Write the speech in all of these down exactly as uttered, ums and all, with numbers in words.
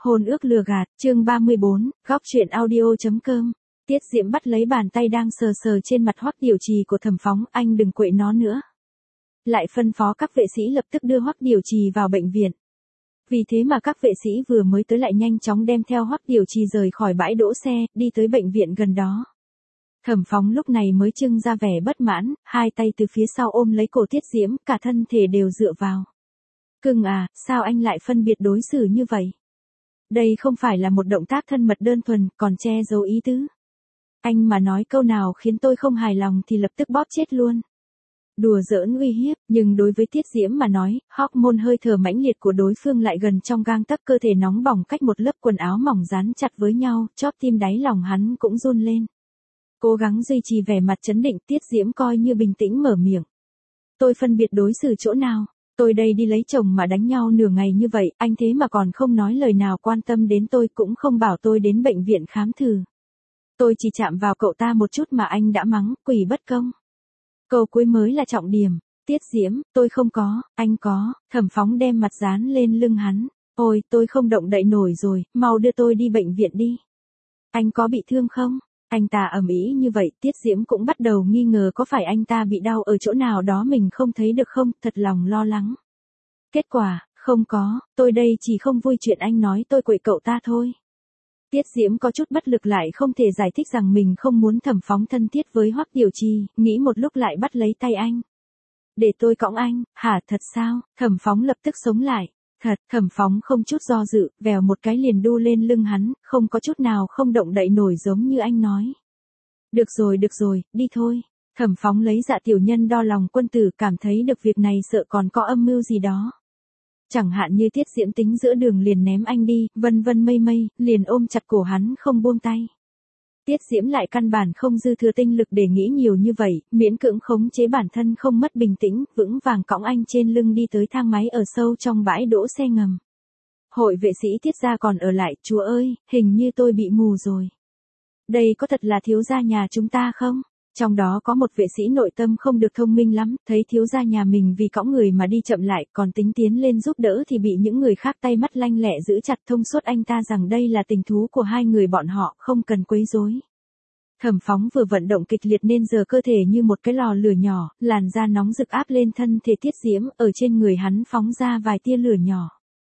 Hôn ước lừa gạt, chương ba mươi bốn, góc truyện audio.com. Tiết Diễm bắt lấy bàn tay đang sờ sờ trên mặt Hoắc Điều Trì của Thẩm Phóng, anh đừng quậy nó nữa. Lại phân phó các vệ sĩ lập tức đưa Hoắc Điều Trì vào bệnh viện. Vì thế mà các vệ sĩ vừa mới tới lại nhanh chóng đem theo Hoắc Điều Trì rời khỏi bãi đỗ xe, đi tới bệnh viện gần đó. Thẩm Phóng lúc này mới trưng ra vẻ bất mãn, hai tay từ phía sau ôm lấy cổ Tiết Diễm, cả thân thể đều dựa vào. Cưng à, sao anh lại phân biệt đối xử như vậy? Đây không phải là một động tác thân mật đơn thuần, còn che giấu ý tứ. Anh mà nói câu nào khiến tôi không hài lòng thì lập tức bóp chết luôn. Đùa giỡn uy hiếp, nhưng đối với Tiết Diễm mà nói, hormone hơi thở mãnh liệt của đối phương lại gần trong gang tấc, cơ thể nóng bỏng cách một lớp quần áo mỏng dán chặt với nhau, chóp tim đáy lòng hắn cũng run lên. Cố gắng duy trì vẻ mặt trấn định, Tiết Diễm coi như bình tĩnh mở miệng. Tôi phân biệt đối xử chỗ nào? Tôi đây đi lấy chồng mà đánh nhau nửa ngày như vậy, anh thế mà còn không nói lời nào quan tâm đến tôi, cũng không bảo tôi đến bệnh viện khám thử. Tôi chỉ chạm vào cậu ta một chút mà anh đã mắng, quỷ bất công. Câu cuối mới là trọng điểm. Tiết Diễm, tôi không có, anh có. Thẩm Phóng đem mặt dán lên lưng hắn. Ôi, tôi không động đậy nổi rồi, mau đưa tôi đi bệnh viện đi. Anh có bị thương không? Anh ta ầm ĩ như vậy, Tiết Diễm cũng bắt đầu nghi ngờ có phải anh ta bị đau ở chỗ nào đó mình không thấy được không, thật lòng lo lắng. Kết quả, không có, tôi đây chỉ không vui chuyện anh nói tôi quậy cậu ta thôi. Tiết Diễm có chút bất lực, lại không thể giải thích rằng mình không muốn Thẩm Phóng thân thiết với Hoắc Điều Trì, nghĩ một lúc lại bắt lấy tay anh. Để tôi cõng anh, hả thật sao? Thẩm Phóng lập tức sống lại. Thật, Thẩm Phóng không chút do dự, vèo một cái liền đu lên lưng hắn, không có chút nào không động đậy nổi giống như anh nói. Được rồi được rồi, đi thôi. Thẩm Phóng lấy dạ tiểu nhân đo lòng quân tử, cảm thấy được việc này sợ còn có âm mưu gì đó. Chẳng hạn như Tiết Diễm tính giữa đường liền ném anh đi, vân vân mây mây, liền ôm chặt cổ hắn không buông tay. Tiết Diễm lại căn bản không dư thừa tinh lực để nghĩ nhiều như vậy, miễn cưỡng khống chế bản thân không mất bình tĩnh, vững vàng cõng anh trên lưng đi tới thang máy ở sâu trong bãi đỗ xe ngầm. Hội vệ sĩ Tiết gia còn ở lại, chúa ơi, hình như tôi bị mù rồi. Đây có thật là thiếu gia nhà chúng ta không? Trong đó có một vệ sĩ nội tâm không được thông minh lắm, thấy thiếu gia nhà mình vì cõng người mà đi chậm lại, còn tính tiến lên giúp đỡ thì bị những người khác tay mắt lanh lẹ giữ chặt, thông suốt anh ta rằng đây là tình thú của hai người bọn họ, không cần quấy rối. Thẩm Phóng vừa vận động kịch liệt nên giờ cơ thể như một cái lò lửa nhỏ, làn da nóng rực áp lên thân thể Tiết Diễm, ở trên người hắn phóng ra vài tia lửa nhỏ.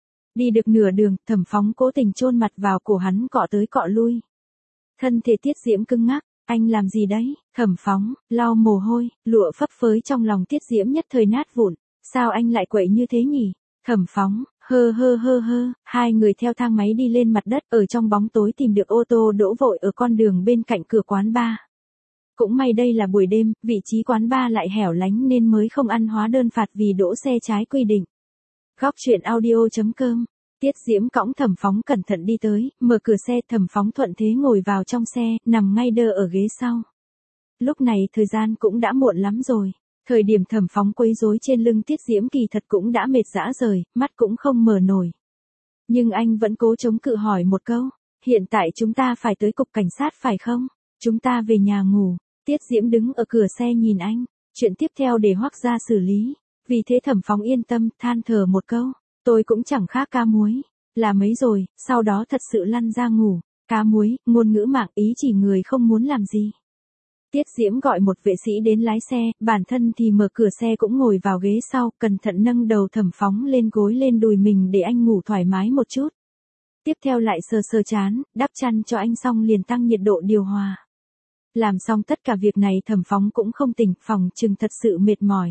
Đi được nửa đường, Thẩm Phóng cố tình chôn mặt vào cổ hắn, cọ tới cọ lui. Thân thể Tiết Diễm cứng ngắc. Anh làm gì đấy? Thẩm Phóng, lau mồ hôi, lụa phấp phới trong lòng Tiết Diễm nhất thời nát vụn. Sao anh lại quậy như thế nhỉ? Thẩm Phóng, hơ hơ hơ hơ, hai người theo thang máy đi lên mặt đất, ở trong bóng tối tìm được ô tô đỗ vội ở con đường bên cạnh cửa quán bar. Cũng may đây là buổi đêm, vị trí quán bar lại hẻo lánh nên mới không ăn hóa đơn phạt vì đỗ xe trái quy định. Góc truyện audio.com. Tiết Diễm cõng Thẩm Phóng cẩn thận đi tới, mở cửa xe, Thẩm Phóng thuận thế ngồi vào trong xe, nằm ngay đơ ở ghế sau. Lúc này thời gian cũng đã muộn lắm rồi. Thời điểm Thẩm Phóng quấy rối trên lưng Tiết Diễm kỳ thật cũng đã mệt rã rời, mắt cũng không mở nổi. Nhưng anh vẫn cố chống cự hỏi một câu, hiện tại chúng ta phải tới cục cảnh sát phải không? Chúng ta về nhà ngủ. Tiết Diễm đứng ở cửa xe nhìn anh, chuyện tiếp theo để Hoắc gia xử lý. Vì thế Thẩm Phóng yên tâm, than thở một câu. Tôi cũng chẳng khác cá muối, là mấy rồi, sau đó thật sự lăn ra ngủ. Cá muối, ngôn ngữ mạng, ý chỉ người không muốn làm gì. Tiết Diễm gọi một vệ sĩ đến lái xe, bản thân thì mở cửa xe cũng ngồi vào ghế sau, cẩn thận nâng đầu Thẩm Phóng lên gối lên đùi mình để anh ngủ thoải mái một chút. Tiếp theo lại sờ sờ chán, đắp chăn cho anh xong liền tăng nhiệt độ điều hòa. Làm xong tất cả việc này Thẩm Phóng cũng không tỉnh, phòng chừng thật sự mệt mỏi.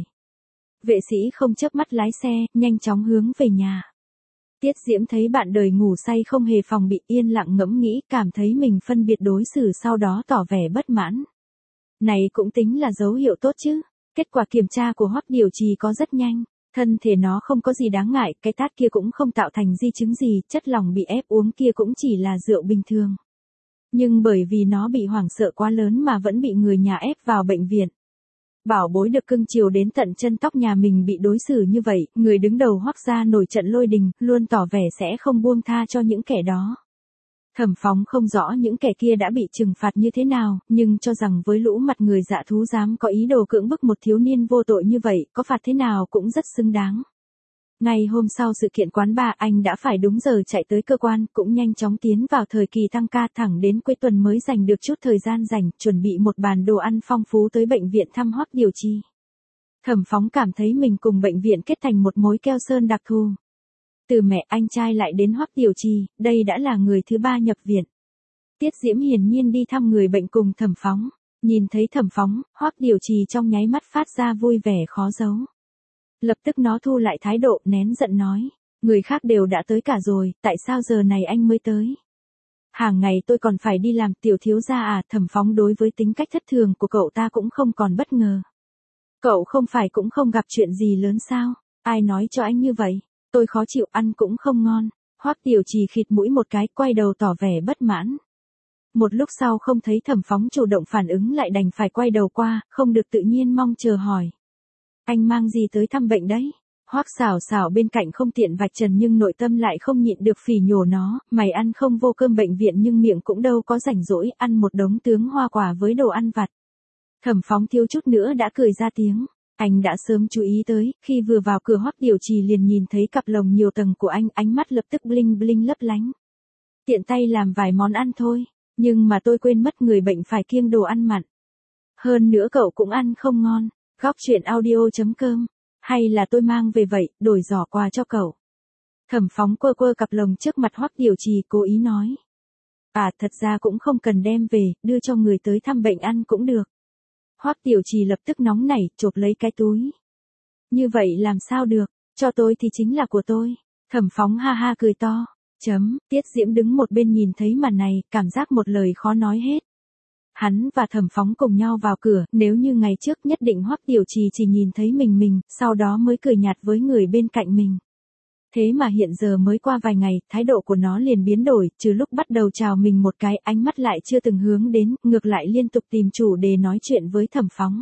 Vệ sĩ không chớp mắt lái xe, nhanh chóng hướng về nhà. Tiết Diễm thấy bạn đời ngủ say không hề phòng bị, yên lặng ngẫm nghĩ, cảm thấy mình phân biệt đối xử, sau đó tỏ vẻ bất mãn. Này cũng tính là dấu hiệu tốt chứ. Kết quả kiểm tra của Hoắc Điều Trì có rất nhanh. Thân thể nó không có gì đáng ngại, cái tát kia cũng không tạo thành di chứng gì, chất lỏng bị ép uống kia cũng chỉ là rượu bình thường. Nhưng bởi vì nó bị hoảng sợ quá lớn mà vẫn bị người nhà ép vào bệnh viện. Bảo bối được cưng chiều đến tận chân tóc nhà mình bị đối xử như vậy, người đứng đầu Hoắc gia nổi trận lôi đình, luôn tỏ vẻ sẽ không buông tha cho những kẻ đó. Thẩm Phóng không rõ những kẻ kia đã bị trừng phạt như thế nào, nhưng cho rằng với lũ mặt người dạ thú dám có ý đồ cưỡng bức một thiếu niên vô tội như vậy, có phạt thế nào cũng rất xứng đáng. Ngày hôm sau sự kiện quán bar anh đã phải đúng giờ chạy tới cơ quan, cũng nhanh chóng tiến vào thời kỳ tăng ca thẳng đến cuối tuần mới dành được chút thời gian rảnh, chuẩn bị một bàn đồ ăn phong phú tới bệnh viện thăm Hoắc Điều Trì. Thẩm Phóng cảm thấy mình cùng bệnh viện kết thành một mối keo sơn đặc thù. Từ mẹ anh trai lại đến Hoắc Điều Trì, đây đã là người thứ ba nhập viện. Tiết Diễm hiển nhiên đi thăm người bệnh cùng Thẩm Phóng. Nhìn thấy Thẩm Phóng, Hoắc Điều Trì trong nháy mắt phát ra vui vẻ khó giấu. Lập tức nó thu lại thái độ, nén giận nói. Người khác đều đã tới cả rồi, tại sao giờ này anh mới tới? Hàng ngày tôi còn phải đi làm, tiểu thiếu gia à. Thẩm Phóng đối với tính cách thất thường của cậu ta cũng không còn bất ngờ. Cậu không phải cũng không gặp chuyện gì lớn sao? Ai nói cho anh như vậy? Tôi khó chịu, ăn cũng không ngon. Hoắc Điều Trì khịt mũi một cái, quay đầu tỏ vẻ bất mãn. Một lúc sau không thấy Thẩm Phóng chủ động phản ứng lại đành phải quay đầu qua, không được tự nhiên mong chờ hỏi. Anh mang gì tới thăm bệnh đấy? Hoắc Xảo Xảo bên cạnh không tiện vạch trần nhưng nội tâm lại không nhịn được phỉ nhổ nó, mày ăn không vô cơm bệnh viện nhưng miệng cũng đâu có rảnh rỗi ăn một đống tướng hoa quả với đồ ăn vặt. Thẩm Phóng thiếu chút nữa đã cười ra tiếng. Anh đã sớm chú ý tới, khi vừa vào cửa Hoắc Điều Trì liền nhìn thấy cặp lồng nhiều tầng của anh, ánh mắt lập tức bling bling lấp lánh. Tiện tay làm vài món ăn thôi, nhưng mà tôi quên mất người bệnh phải kiêng đồ ăn mặn. Hơn nữa cậu cũng ăn không ngon. Góc truyện audio chấm com. Hay là tôi mang về vậy, đổi giỏ quà cho cậu. Thẩm Phóng quơ quơ cặp lồng trước mặt Hoắc Điều Trì cố ý nói. À thật ra cũng không cần đem về, đưa cho người tới thăm bệnh ăn cũng được. Hoắc Điều Trì lập tức nóng nảy, chộp lấy cái túi. Như vậy làm sao được, cho tôi thì chính là của tôi. Thẩm Phóng ha ha cười to. Chấm, Tiết Diễm đứng một bên nhìn thấy màn này, cảm giác một lời khó nói hết. Hắn và Thẩm Phóng cùng nhau vào cửa, nếu như ngày trước nhất định Hoắc Điều Trì chỉ nhìn thấy mình mình, sau đó mới cười nhạt với người bên cạnh mình. Thế mà hiện giờ mới qua vài ngày, thái độ của nó liền biến đổi, trừ lúc bắt đầu chào mình một cái, ánh mắt lại chưa từng hướng đến, ngược lại liên tục tìm chủ đề nói chuyện với Thẩm Phóng.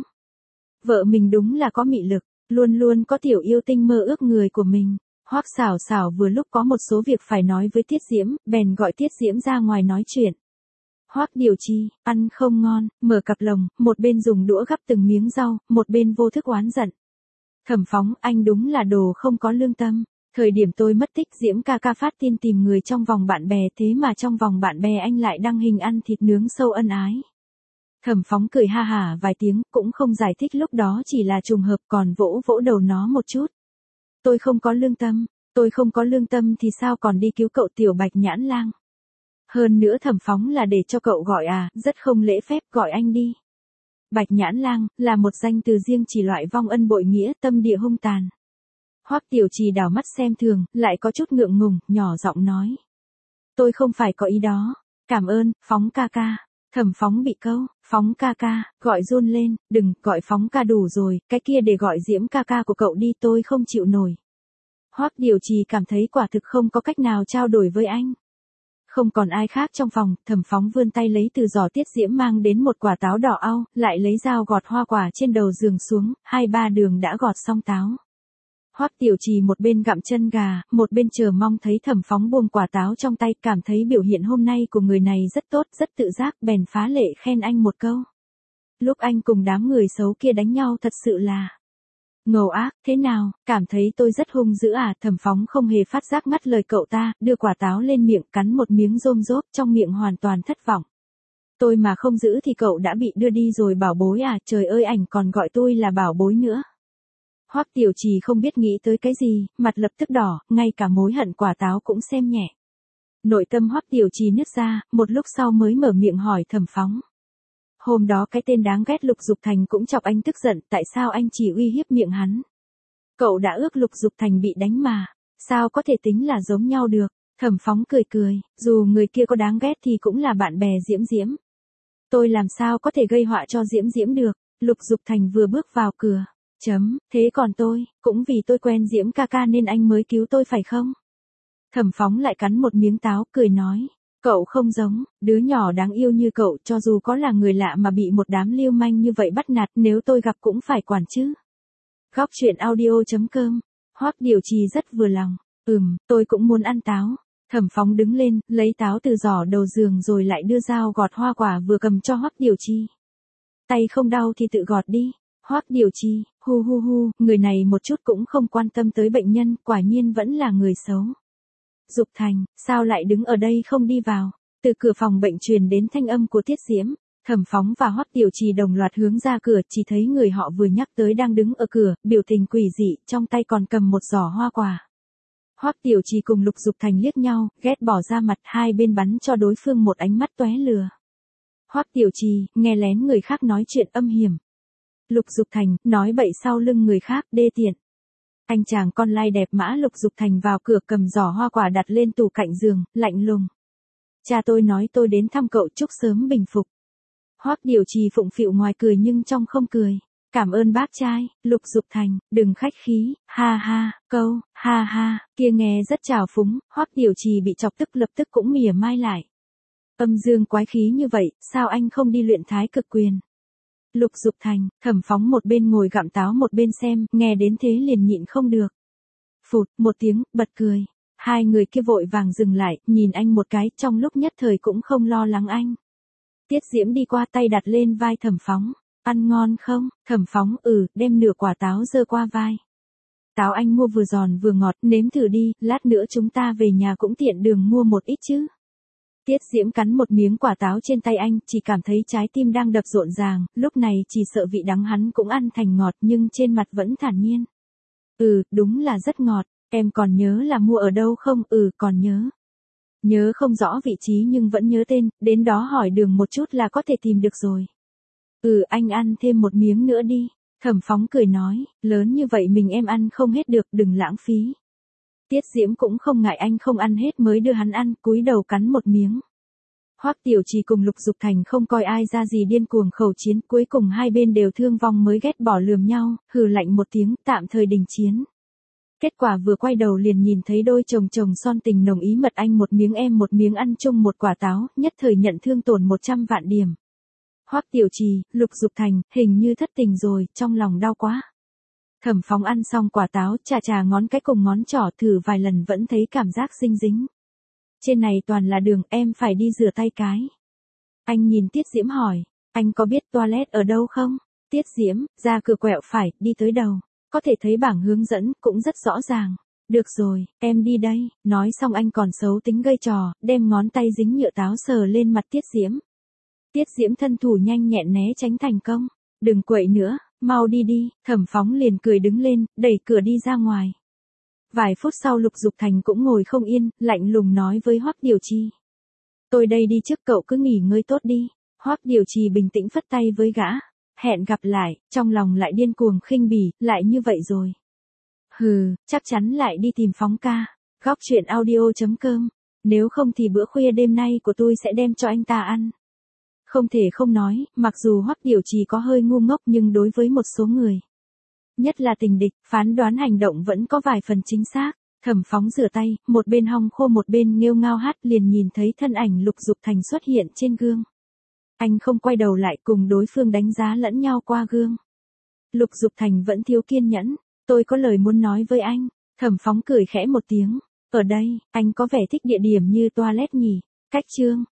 Vợ mình đúng là có mị lực, luôn luôn có tiểu yêu tinh mơ ước người của mình. Hoắc Xảo Xảo vừa lúc có một số việc phải nói với Tiết Diễm, bèn gọi Tiết Diễm ra ngoài nói chuyện. Hoắc Điều Trì, ăn không ngon, mở cặp lồng, một bên dùng đũa gắp từng miếng rau, một bên vô thức oán giận. Thẩm Phóng, anh đúng là đồ không có lương tâm. Thời điểm tôi mất tích Diễm ca ca phát tin tìm người trong vòng bạn bè, thế mà trong vòng bạn bè anh lại đăng hình ăn thịt nướng sâu ân ái. Thẩm Phóng cười ha hả vài tiếng, cũng không giải thích lúc đó chỉ là trùng hợp, còn vỗ vỗ đầu nó một chút. Tôi không có lương tâm, tôi không có lương tâm thì sao còn đi cứu cậu tiểu Bạch Nhãn Lang. Hơn nữa Thẩm Phóng là để cho cậu gọi à, rất không lễ phép, gọi anh đi. Bạch Nhãn Lang là một danh từ riêng chỉ loại vong ân bội nghĩa, tâm địa hung tàn. Hoắc Điều Trì đảo mắt xem thường, lại có chút ngượng ngùng, nhỏ giọng nói. Tôi không phải có ý đó. Cảm ơn, Phóng ca ca. Thẩm Phóng bị câu, Phóng ca ca, gọi run lên, đừng, gọi Phóng ca đủ rồi, cái kia để gọi Diễm ca ca của cậu đi, tôi không chịu nổi. Hoắc Điều Trì cảm thấy quả thực không có cách nào trao đổi với anh. Không còn ai khác trong phòng, Thẩm Phóng vươn tay lấy từ giỏ Tiết Diễm mang đến một quả táo đỏ au, lại lấy dao gọt hoa quả trên đầu giường xuống, hai ba đường đã gọt xong táo. Hoắc Điều Trì một bên gặm chân gà, một bên chờ mong thấy Thẩm Phóng buông quả táo trong tay, cảm thấy biểu hiện hôm nay của người này rất tốt, rất tự giác, bèn phá lệ khen anh một câu. Lúc anh cùng đám người xấu kia đánh nhau thật sự là ngầu ác, thế nào, cảm thấy tôi rất hung dữ à? Thẩm Phóng không hề phát giác ngắt lời cậu ta, đưa quả táo lên miệng, cắn một miếng rôm rốp, trong miệng hoàn toàn thất vọng. Tôi mà không giữ thì cậu đã bị đưa đi rồi bảo bối à, trời ơi ảnh còn gọi tôi là bảo bối nữa. Hoắc Điều Trì không biết nghĩ tới cái gì, mặt lập tức đỏ, ngay cả mối hận quả táo cũng xem nhẹ. Nội tâm Hoắc Điều Trì nứt ra, một lúc sau mới mở miệng hỏi Thẩm Phóng. Hôm đó cái tên đáng ghét Lục Dục Thành cũng chọc anh tức giận, tại sao anh chỉ uy hiếp miệng hắn? Cậu đã ước Lục Dục Thành bị đánh mà, sao có thể tính là giống nhau được? Thẩm Phóng cười cười, dù người kia có đáng ghét thì cũng là bạn bè Diễm Diễm. Tôi làm sao có thể gây họa cho Diễm Diễm được? Lục Dục Thành vừa bước vào cửa. Chấm, thế còn tôi, cũng vì tôi quen Diễm ca ca nên anh mới cứu tôi phải không? Thẩm Phóng lại cắn một miếng táo, cười nói. Cậu không giống, đứa nhỏ đáng yêu như cậu, cho dù có là người lạ mà bị một đám lưu manh như vậy bắt nạt, nếu tôi gặp cũng phải quản chứ. Góc truyện audio chấm com. Hoắc Điều Trì rất vừa lòng. Ừm, tôi cũng muốn ăn táo. Thẩm Phóng đứng lên, lấy táo từ giỏ đầu giường rồi lại đưa dao gọt hoa quả vừa cầm cho Hoắc Điều Trì. Tay không đau thì tự gọt đi. Hoắc Điều Trì, hu hu hu, người này một chút cũng không quan tâm tới bệnh nhân, quả nhiên vẫn là người xấu. Dục Thành, sao lại đứng ở đây không đi vào? Từ cửa phòng bệnh truyền đến thanh âm của Tiết Diễm. Thẩm Phóng và Hoắc Điều Trì đồng loạt hướng ra cửa, chỉ thấy người họ vừa nhắc tới đang đứng ở cửa, biểu tình quỷ dị, trong tay còn cầm một giỏ hoa quả. Hoắc Điều Trì cùng Lục Dục Thành liếc nhau, ghét bỏ ra mặt, hai bên bắn cho đối phương một ánh mắt tóe lửa. Hoắc Điều Trì, nghe lén người khác nói chuyện âm hiểm. Lục Dục Thành, nói bậy sau lưng người khác, đê tiện. Anh chàng con lai đẹp mã Lục Dục Thành vào cửa cầm giỏ hoa quả đặt lên tủ cạnh giường, lạnh lùng. Cha tôi nói tôi đến thăm cậu chúc sớm bình phục. Hoắc Điều Trì phụng phịu ngoài cười nhưng trong không cười. Cảm ơn bác trai, Lục Dục Thành, đừng khách khí, ha ha, câu, ha ha, kia nghe rất trào phúng, Hoắc Điều Trì bị chọc tức lập tức cũng mỉa mai lại. Âm dương quái khí như vậy, sao anh không đi luyện thái cực quyền? Lục Dục Thành, Thẩm Phóng một bên ngồi gặm táo một bên xem, nghe đến thế liền nhịn không được. Phụt, một tiếng, bật cười. Hai người kia vội vàng dừng lại, nhìn anh một cái, trong lúc nhất thời cũng không lo lắng anh. Tiết Diễm đi qua tay đặt lên vai Thẩm Phóng. Ăn ngon không? Thẩm Phóng, ừ, đem nửa quả táo giơ qua vai. Táo anh mua vừa giòn vừa ngọt, nếm thử đi, lát nữa chúng ta về nhà cũng tiện đường mua một ít chứ. Tiết Diễm cắn một miếng quả táo trên tay anh, chỉ cảm thấy trái tim đang đập rộn ràng, lúc này chỉ sợ vị đắng hắn cũng ăn thành ngọt nhưng trên mặt vẫn thản nhiên. Ừ, đúng là rất ngọt, em còn nhớ là mua ở đâu không? Ừ, còn nhớ. Nhớ không rõ vị trí nhưng vẫn nhớ tên, đến đó hỏi đường một chút là có thể tìm được rồi. Ừ, anh ăn thêm một miếng nữa đi. Thẩm Phóng cười nói, lớn như vậy mình em ăn không hết được, đừng lãng phí. Tiết Diễm cũng không ngại anh không ăn hết mới đưa hắn ăn, cúi đầu cắn một miếng. Hoắc Điều Trì cùng Lục Dục Thành không coi ai ra gì điên cuồng khẩu chiến, cuối cùng hai bên đều thương vong mới ghét bỏ lườm nhau, hừ lạnh một tiếng, tạm thời đình chiến. Kết quả vừa quay đầu liền nhìn thấy đôi chồng chồng son tình nồng ý mật anh một miếng em một miếng ăn chung một quả táo, nhất thời nhận thương tổn một trăm vạn điểm. Hoắc Điều Trì, Lục Dục Thành, hình như thất tình rồi, trong lòng đau quá. Thẩm Phóng ăn xong quả táo, chà chà ngón cái cùng ngón trỏ thử vài lần vẫn thấy cảm giác dinh dính. Trên này toàn là đường, em phải đi rửa tay cái. Anh nhìn Tiết Diễm hỏi, anh có biết toilet ở đâu không? Tiết Diễm, ra cửa quẹo phải, đi tới đầu. Có thể thấy bảng hướng dẫn, cũng rất rõ ràng. Được rồi, em đi đây. Nói xong anh còn xấu tính gây trò, đem ngón tay dính nhựa táo sờ lên mặt Tiết Diễm. Tiết Diễm thân thủ nhanh nhẹn né tránh thành công. Đừng quậy nữa, mau đi đi. Thẩm Phóng liền cười đứng lên, đẩy cửa đi ra ngoài. Vài phút sau Lục Dục Thành cũng ngồi không yên, lạnh lùng nói với Hoắc Điều Trì. Tôi đây đi trước, cậu cứ nghỉ ngơi tốt đi. Hoắc Điều Trì bình tĩnh phất tay với gã. Hẹn gặp lại, trong lòng lại điên cuồng khinh bỉ, lại như vậy rồi. Hừ, chắc chắn lại đi tìm Phóng ca. Góc truyện audio chấm com. Nếu không thì bữa khuya đêm nay của tôi sẽ đem cho anh ta ăn. Không thể không nói, mặc dù Hoắc Điều Trì có hơi ngu ngốc nhưng đối với một số người, nhất là tình địch, phán đoán hành động vẫn có vài phần chính xác. Thẩm Phóng rửa tay, một bên hong khô một bên nghêu ngao hát, liền nhìn thấy thân ảnh Lục Dục Thành xuất hiện trên gương. Anh không quay đầu lại cùng đối phương đánh giá lẫn nhau qua gương. Lục Dục Thành vẫn thiếu kiên nhẫn, tôi có lời muốn nói với anh. Thẩm Phóng cười khẽ một tiếng, ở đây, anh có vẻ thích địa điểm như toilet nhỉ? Cách chương